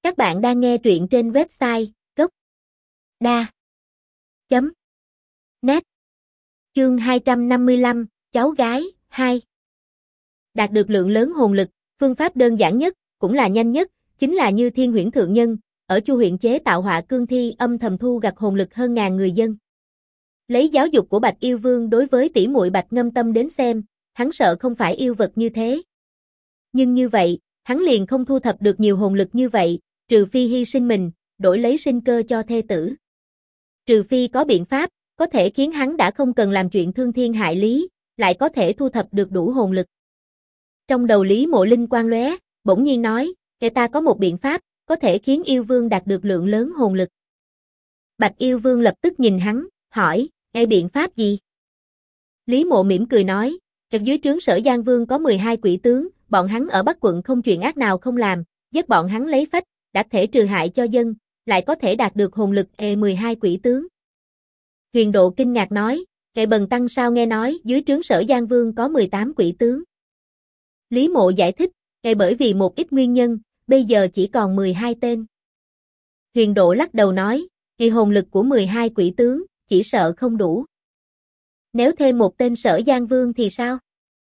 Các bạn đang nghe truyện trên website gốc.da.net. Chương 255, cháu gái 2. Đạt được lượng lớn hồn lực, phương pháp đơn giản nhất, cũng là nhanh nhất, chính là như Thiên Huyễn Thượng Nhân, ở Chu huyện chế tạo họa cương thi âm thầm thu gặt hồn lực hơn ngàn người dân. Lấy giáo dục của Bạch Yêu Vương đối với tỷ muội Bạch Ngâm Tâm đến xem, hắn sợ không phải yêu vật như thế. Nhưng như vậy, hắn liền không thu thập được nhiều hồn lực như vậy, trừ phi hy sinh mình, đổi lấy sinh cơ cho thê tử. Trừ phi có biện pháp, có thể khiến hắn đã không cần làm chuyện thương thiên hại lý, lại có thể thu thập được đủ hồn lực. Trong đầu Lý Mộ linh quang lóe, bỗng nhiên nói, ta có một biện pháp, có thể khiến yêu vương đạt được lượng lớn hồn lực. Bạch Yêu Vương lập tức nhìn hắn, hỏi, biện pháp gì? Lý Mộ mỉm cười nói, dưới trướng Sở Giang Vương có 12 quỷ tướng, bọn hắn ở Bắc quận không chuyện ác nào không làm, giết bọn hắn lấy phách, đã thể trừ hại cho dân, lại có thể đạt được hồn lực 12 quỷ tướng. Huyền Độ kinh ngạc nói, bần tăng sao nghe nói dưới trướng Sở Giang Vương có 18 quỷ tướng. Lý Mộ giải thích, bởi vì một ít nguyên nhân, bây giờ chỉ còn 12 tên. Huyền Độ lắc đầu nói, hồn lực của 12 quỷ tướng, chỉ sợ không đủ. Nếu thêm một tên Sở Giang Vương thì sao?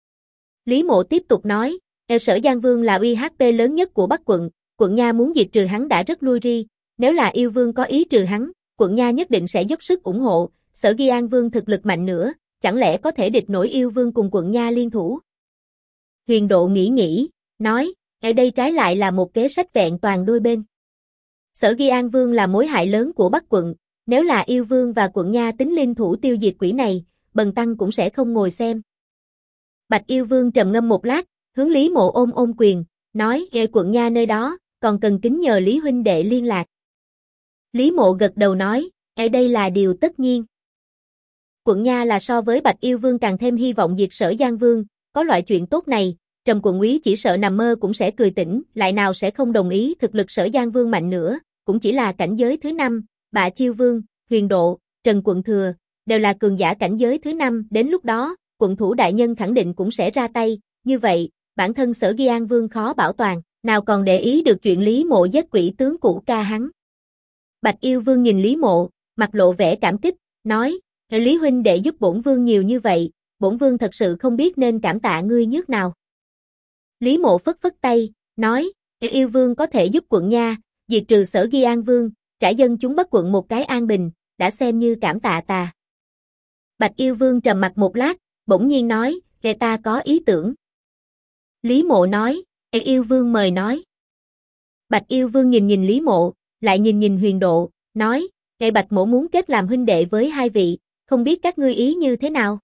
Lý Mộ tiếp tục nói, Sở Giang Vương là UHP lớn nhất của Bắc quận, quận Nha muốn diệt trừ hắn đã rất lui ri, nếu là yêu vương có ý trừ hắn, quận Nha nhất định sẽ dốc sức ủng hộ, Sở Ghi An Vương thực lực mạnh nữa, chẳng lẽ có thể địch nổi yêu vương cùng quận Nha liên thủ? Huyền Độ nghĩ, nói, ở đây trái lại là một kế sách vẹn toàn đôi bên. Sở Ghi An Vương là mối hại lớn của Bắc quận, nếu là yêu vương và quận Nha tính liên thủ tiêu diệt quỷ này, bần tăng cũng sẽ không ngồi xem. Bạch Yêu Vương trầm ngâm một lát, hướng Lý Mộ ôm quyền, nói, quận Nha nơi đó, còn cần kính nhờ Lý huynh đệ liên lạc. Lý Mộ gật đầu nói, đây là điều tất nhiên. Quận Nha là so với Bạch Yêu Vương càng thêm hy vọng diệt Sở Giang Vương, có loại chuyện tốt này, Trầm quận úy chỉ sợ nằm mơ cũng sẽ cười tỉnh, lại nào sẽ không đồng ý thực lực Sở Giang Vương mạnh nữa, cũng chỉ là cảnh giới thứ 5, Bạ Chiêu Vương, Huyền Độ, Trần Quận Thừa, đều là cường giả cảnh giới thứ 5, đến lúc đó, quận thủ đại nhân khẳng định cũng sẽ ra tay, như vậy, bản thân Sở Ghi An Vương khó bảo toàn, nào còn để ý được chuyện Lý Mộ giết quỷ tướng cũ ca hắn. Bạch Yêu Vương nhìn Lý Mộ, mặt lộ vẻ cảm kích, nói, Lý huynh đệ giúp bổn vương nhiều như vậy, bổn vương thật sự không biết nên cảm tạ ngươi nhước nào. Lý Mộ phất phất tay, nói, Yêu Vương có thể giúp quận Nha, diệt trừ Sở Ghi An Vương, trả dân chúng Bắc quận một cái an bình, đã xem như cảm tạ ta. Bạch Yêu Vương trầm mặt một lát, bỗng nhiên nói, ta có ý tưởng. Lý Mộ nói, Yêu Vương mời nói. Bạch Yêu Vương nhìn Lý Mộ, lại nhìn Huyền Độ, nói, Bạch Mộ muốn kết làm huynh đệ với hai vị, không biết các ngươi ý như thế nào.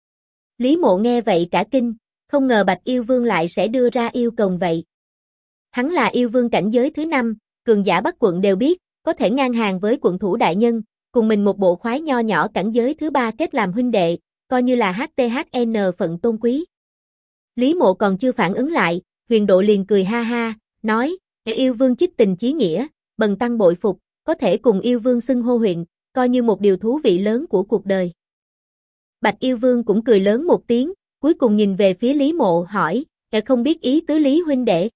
Lý Mộ nghe vậy cả kinh, không ngờ Bạch Yêu Vương lại sẽ đưa ra yêu cầu vậy. Hắn là yêu vương cảnh giới thứ 5, cường giả Bắc quận đều biết, có thể ngang hàng với quận thủ đại nhân, cùng mình một bộ khoái nho nhỏ cảnh giới thứ 3 kết làm huynh đệ, coi như là HTHN phận tôn quý. Lý Mộ còn chưa phản ứng lại, Huyền Độ liền cười ha ha, nói, yêu vương chích tình chí nghĩa, bần tăng bội phục, có thể cùng yêu vương xưng hô huyện, coi như một điều thú vị lớn của cuộc đời. Bạch Yêu Vương cũng cười lớn một tiếng, cuối cùng nhìn về phía Lý Mộ hỏi, không biết ý tứ Lý huynh đệ.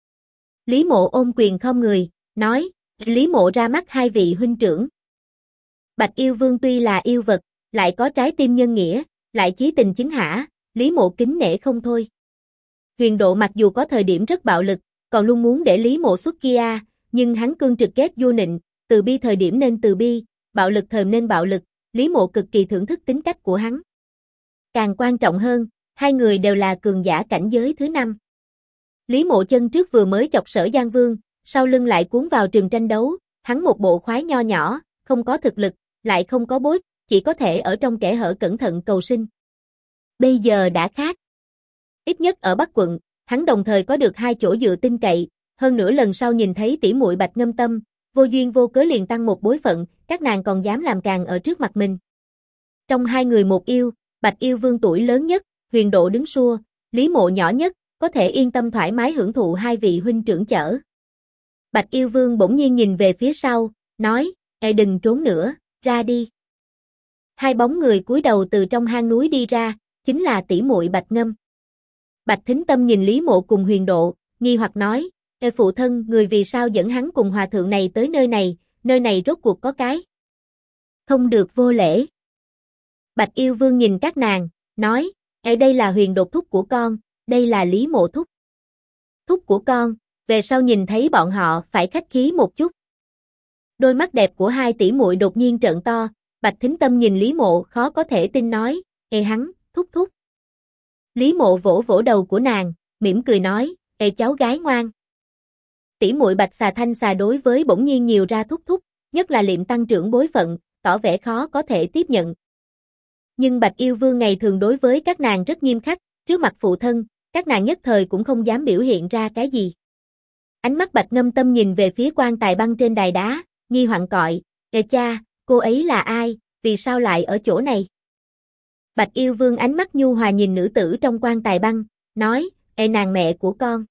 Lý Mộ ôm quyền khom người, nói, Lý Mộ ra mắt hai vị huynh trưởng. Bạch Yêu Vương tuy là yêu vật, lại có trái tim nhân nghĩa, lại chí tình chính hả, Lý Mộ kính nể không thôi. Huyền Độ mặc dù có thời điểm rất bạo lực, còn luôn muốn để Lý Mộ xuất kia, nhưng hắn cương trực kết vô nịnh, từ bi thời điểm nên từ bi, bạo lực thời nên bạo lực, Lý Mộ cực kỳ thưởng thức tính cách của hắn. Càng quan trọng hơn, hai người đều là cường giả cảnh giới thứ 5. Lý Mộ chân trước vừa mới chọc Sở Giang Vương, sau lưng lại cuốn vào trường tranh đấu, hắn một bộ khoái nho nhỏ, không có thực lực, lại không có bối, chỉ có thể ở trong kẽ hở cẩn thận cầu sinh. Bây giờ đã khác. Ít nhất ở Bắc quận, hắn đồng thời có được hai chỗ dựa tin cậy, hơn nữa lần sau nhìn thấy tỷ muội Bạch Ngâm Tâm, vô duyên vô cớ liền tăng một bối phận, các nàng còn dám làm càng ở trước mặt mình. Trong hai người một yêu, Bạch Yêu Vương tuổi lớn nhất, Huyền Độ đứng xua, Lý Mộ nhỏ nhất, có thể yên tâm thoải mái hưởng thụ hai vị huynh trưởng chở. Bạch Yêu Vương bỗng nhiên nhìn về phía sau, nói, đừng trốn nữa, ra đi. Hai bóng người cúi đầu từ trong hang núi đi ra, chính là tỷ muội Bạch Ngâm. Bạch Thính Tâm nhìn Lý Mộ cùng Huyền Độ, nghi hoặc nói, Ê phụ thân, người vì sao dẫn hắn cùng hòa thượng này tới nơi này rốt cuộc có cái. Không được vô lễ. Bạch Yêu Vương nhìn các nàng, nói, Ê đây là Huyền Đột thúc của con, đây là Lý Mộ thúc. Thúc của con, về sau nhìn thấy bọn họ phải khách khí một chút. Đôi mắt đẹp của hai tỷ muội đột nhiên trợn to, Bạch Thính Tâm nhìn Lý Mộ khó có thể tin nói, Ê hắn, thúc thúc. Lý Mộ vỗ vỗ đầu của nàng, mỉm cười nói, Ê cháu gái ngoan. Tỷ muội Bạch Xà Thanh Xà đối với bỗng nhiên nhiều ra thúc thúc, nhất là Liệm tăng trưởng bối phận, tỏ vẻ khó có thể tiếp nhận. Nhưng Bạch Yêu Vương ngày thường đối với các nàng rất nghiêm khắc, trước mặt phụ thân, các nàng nhất thời cũng không dám biểu hiện ra cái gì. Ánh mắt Bạch Ngâm Tâm nhìn về phía quan tài băng trên đài đá, nghi hoặc cọi, Ê cha, cô ấy là ai, vì sao lại ở chỗ này? Bạch Yêu Vương ánh mắt nhu hòa nhìn nữ tử trong quan tài băng, nói, Ê nàng mẹ của con.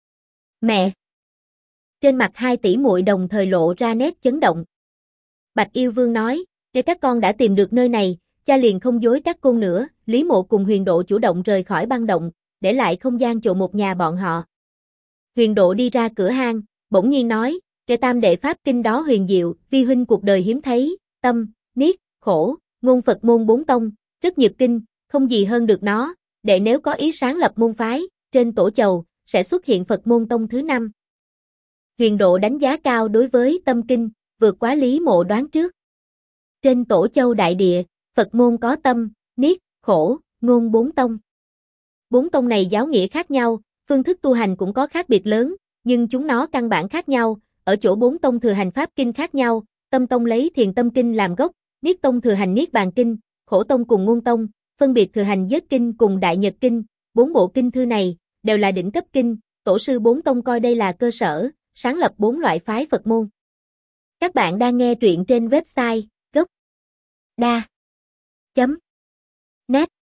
Mẹ. Trên mặt hai tỷ muội đồng thời lộ ra nét chấn động. Bạch Yêu Vương nói, Ê các con đã tìm được nơi này, cha liền không dối các con nữa. Lý Mộ cùng Huyền Độ chủ động rời khỏi băng động, để lại không gian chỗ một nhà bọn họ. Huyền Độ đi ra cửa hang, bỗng nhiên nói, Ê tam đệ pháp kinh đó huyền diệu, vi huynh cuộc đời hiếm thấy, tâm, niết, khổ, ngôn Phật môn bốn tông, rất nhiệt kinh, không gì hơn được nó, đệ nếu có ý sáng lập môn phái, trên tổ chầu, sẽ xuất hiện Phật môn tông thứ 5. Huyền Độ đánh giá cao đối với tâm kinh, vượt quá Lý Mộ đoán trước. Trên tổ châu đại địa, Phật môn có tâm, niết, khổ, ngôn bốn tông. Bốn tông này giáo nghĩa khác nhau, phương thức tu hành cũng có khác biệt lớn, nhưng chúng nó căn bản khác nhau, ở chỗ bốn tông thừa hành pháp kinh khác nhau, tâm tông lấy thiền tâm kinh làm gốc, niết tông thừa hành niết bàn kinh, khổ tông cùng ngôn tông, phân biệt thừa hành giới kinh cùng đại nhật kinh, bốn bộ kinh thư này, đều là đỉnh cấp kinh, tổ sư bốn tông coi đây là cơ sở, sáng lập bốn loại phái Phật môn. Các bạn đang nghe truyện trên website gocda.net